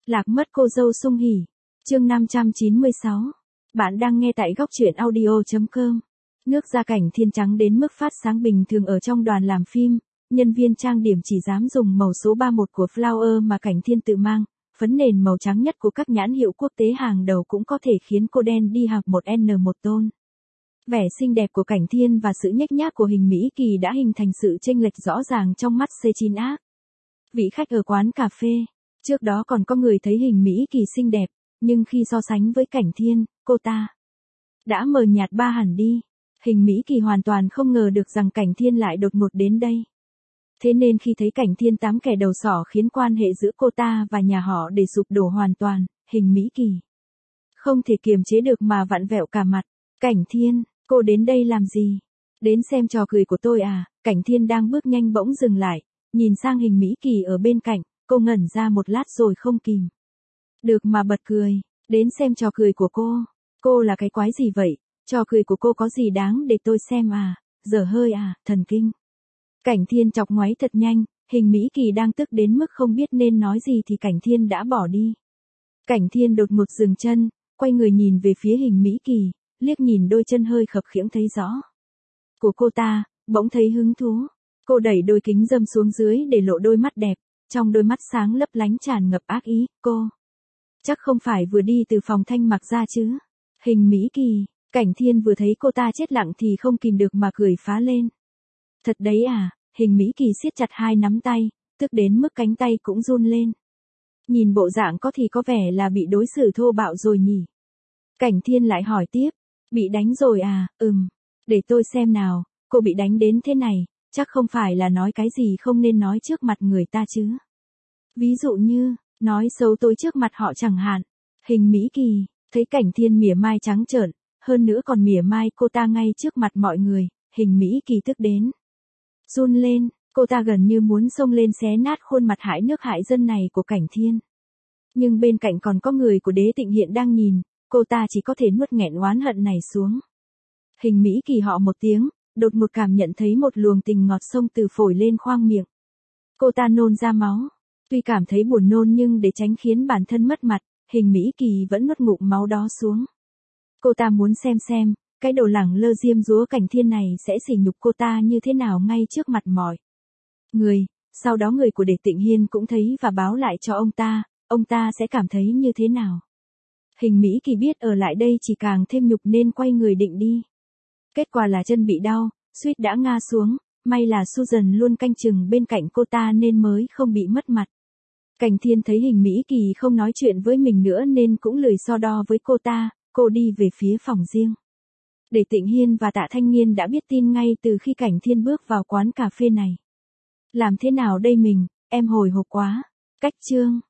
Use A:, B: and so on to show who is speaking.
A: Lạc mất cô dâu Sung Hỉ. Chương 596. Bạn đang nghe tại góc truyện audio.com. Nước da cảnh thiên trắng đến mức phát sáng bình thường ở trong đoàn làm phim, nhân viên trang điểm chỉ dám dùng màu số 31 của Flower mà cảnh thiên tự mang, phấn nền màu trắng nhất của các nhãn hiệu quốc tế hàng đầu cũng có thể khiến cô đen đi học 1N1 tôn. Vẻ xinh đẹp của cảnh thiên và sự nhếch nhác của Hình Mỹ Kỳ đã hình thành sự chênh lệch rõ ràng trong mắt C9A. Vị khách ở quán cà phê, trước đó còn có người thấy Hình Mỹ Kỳ xinh đẹp, nhưng khi so sánh với cảnh thiên, cô ta đã mờ nhạt ba hẳn đi. Hình Mỹ Kỳ hoàn toàn không ngờ được rằng cảnh thiên lại đột ngột đến đây. Thế nên khi thấy cảnh thiên tám kẻ đầu sỏ khiến quan hệ giữa cô ta và nhà họ để sụp đổ hoàn toàn, Hình Mỹ Kỳ không thể kiềm chế được mà vặn vẹo cả mặt. Cảnh thiên, cô đến đây làm gì? Đến xem trò cười của tôi à? Cảnh thiên đang bước nhanh bỗng dừng lại, nhìn sang Hình Mỹ Kỳ ở bên cạnh, cô ngẩn ra một lát rồi không kìm được mà bật cười. Đến xem trò cười của cô? Cô là cái quái gì vậy? Trò cười của cô có gì đáng để tôi xem à? Dở hơi à, thần kinh. Cảnh thiên chọc ngoáy thật nhanh, Hình Mỹ Kỳ đang tức đến mức không biết nên nói gì thì cảnh thiên đã bỏ đi. Cảnh thiên đột ngột dừng chân, quay người nhìn về phía Hình Mỹ Kỳ, liếc nhìn đôi chân hơi khập khiễng thấy rõ của cô ta, bỗng thấy hứng thú. Cô đẩy đôi kính râm xuống dưới để lộ đôi mắt đẹp, trong đôi mắt sáng lấp lánh tràn ngập ác ý. Cô chắc không phải vừa đi từ phòng thanh mặc ra chứ? Hình Mỹ Kỳ, cảnh thiên vừa thấy cô ta chết lặng thì không kìm được mà cười phá lên. Thật đấy à? Hình Mỹ Kỳ siết chặt hai nắm tay, tức đến mức cánh tay cũng run lên. Nhìn bộ dạng có thì có vẻ là bị đối xử thô bạo rồi nhỉ? Cảnh thiên lại hỏi tiếp, bị đánh rồi à? Để tôi xem nào, cô bị đánh đến thế này, chắc không phải là nói cái gì không nên nói trước mặt người ta chứ? Ví dụ như, nói xấu tôi trước mặt họ chẳng hạn. Hình Mỹ Kỳ, thấy cảnh thiên mỉa mai trắng trợn, hơn nữa còn mỉa mai cô ta ngay trước mặt mọi người, Hình Mỹ Kỳ tức đến run lên, cô ta gần như muốn xông lên xé nát khuôn mặt hại nước hại dân này của cảnh thiên. Nhưng bên cạnh còn có người của Đế Tịnh Hiện đang nhìn, cô ta chỉ có thể nuốt nghẹn oán hận này xuống. Hình Mỹ Kỳ họ một tiếng, đột ngột cảm nhận thấy một luồng tình ngọt xông từ phổi lên khoang miệng. Cô ta nôn ra máu. Tuy cảm thấy buồn nôn nhưng để tránh khiến bản thân mất mặt, Hình Mỹ Kỳ vẫn nuốt ngụm máu đó xuống. Cô ta muốn xem, cái đồ lẳng lơ diêm dúa cảnh thiên này sẽ sỉ nhục cô ta như thế nào ngay trước mặt mọi người. Sau đó người của Đế Tịnh Hiên cũng thấy và báo lại cho ông ta sẽ cảm thấy như thế nào. Hình Mỹ Kỳ biết ở lại đây chỉ càng thêm nhục nên quay người định đi. Kết quả là chân bị đau, suýt đã ngã xuống, may là Susan luôn canh chừng bên cạnh cô ta nên mới không bị mất mặt. Cảnh thiên thấy Hình Mỹ Kỳ không nói chuyện với mình nữa nên cũng lười so đo với cô ta, cô đi về phía phòng riêng. Đế Tịnh Hiên và Tạ Thanh Nghiên đã biết tin ngay từ khi cảnh thiên bước vào quán cà phê này. Làm thế nào đây mình, em hồi hộp quá. Cách chương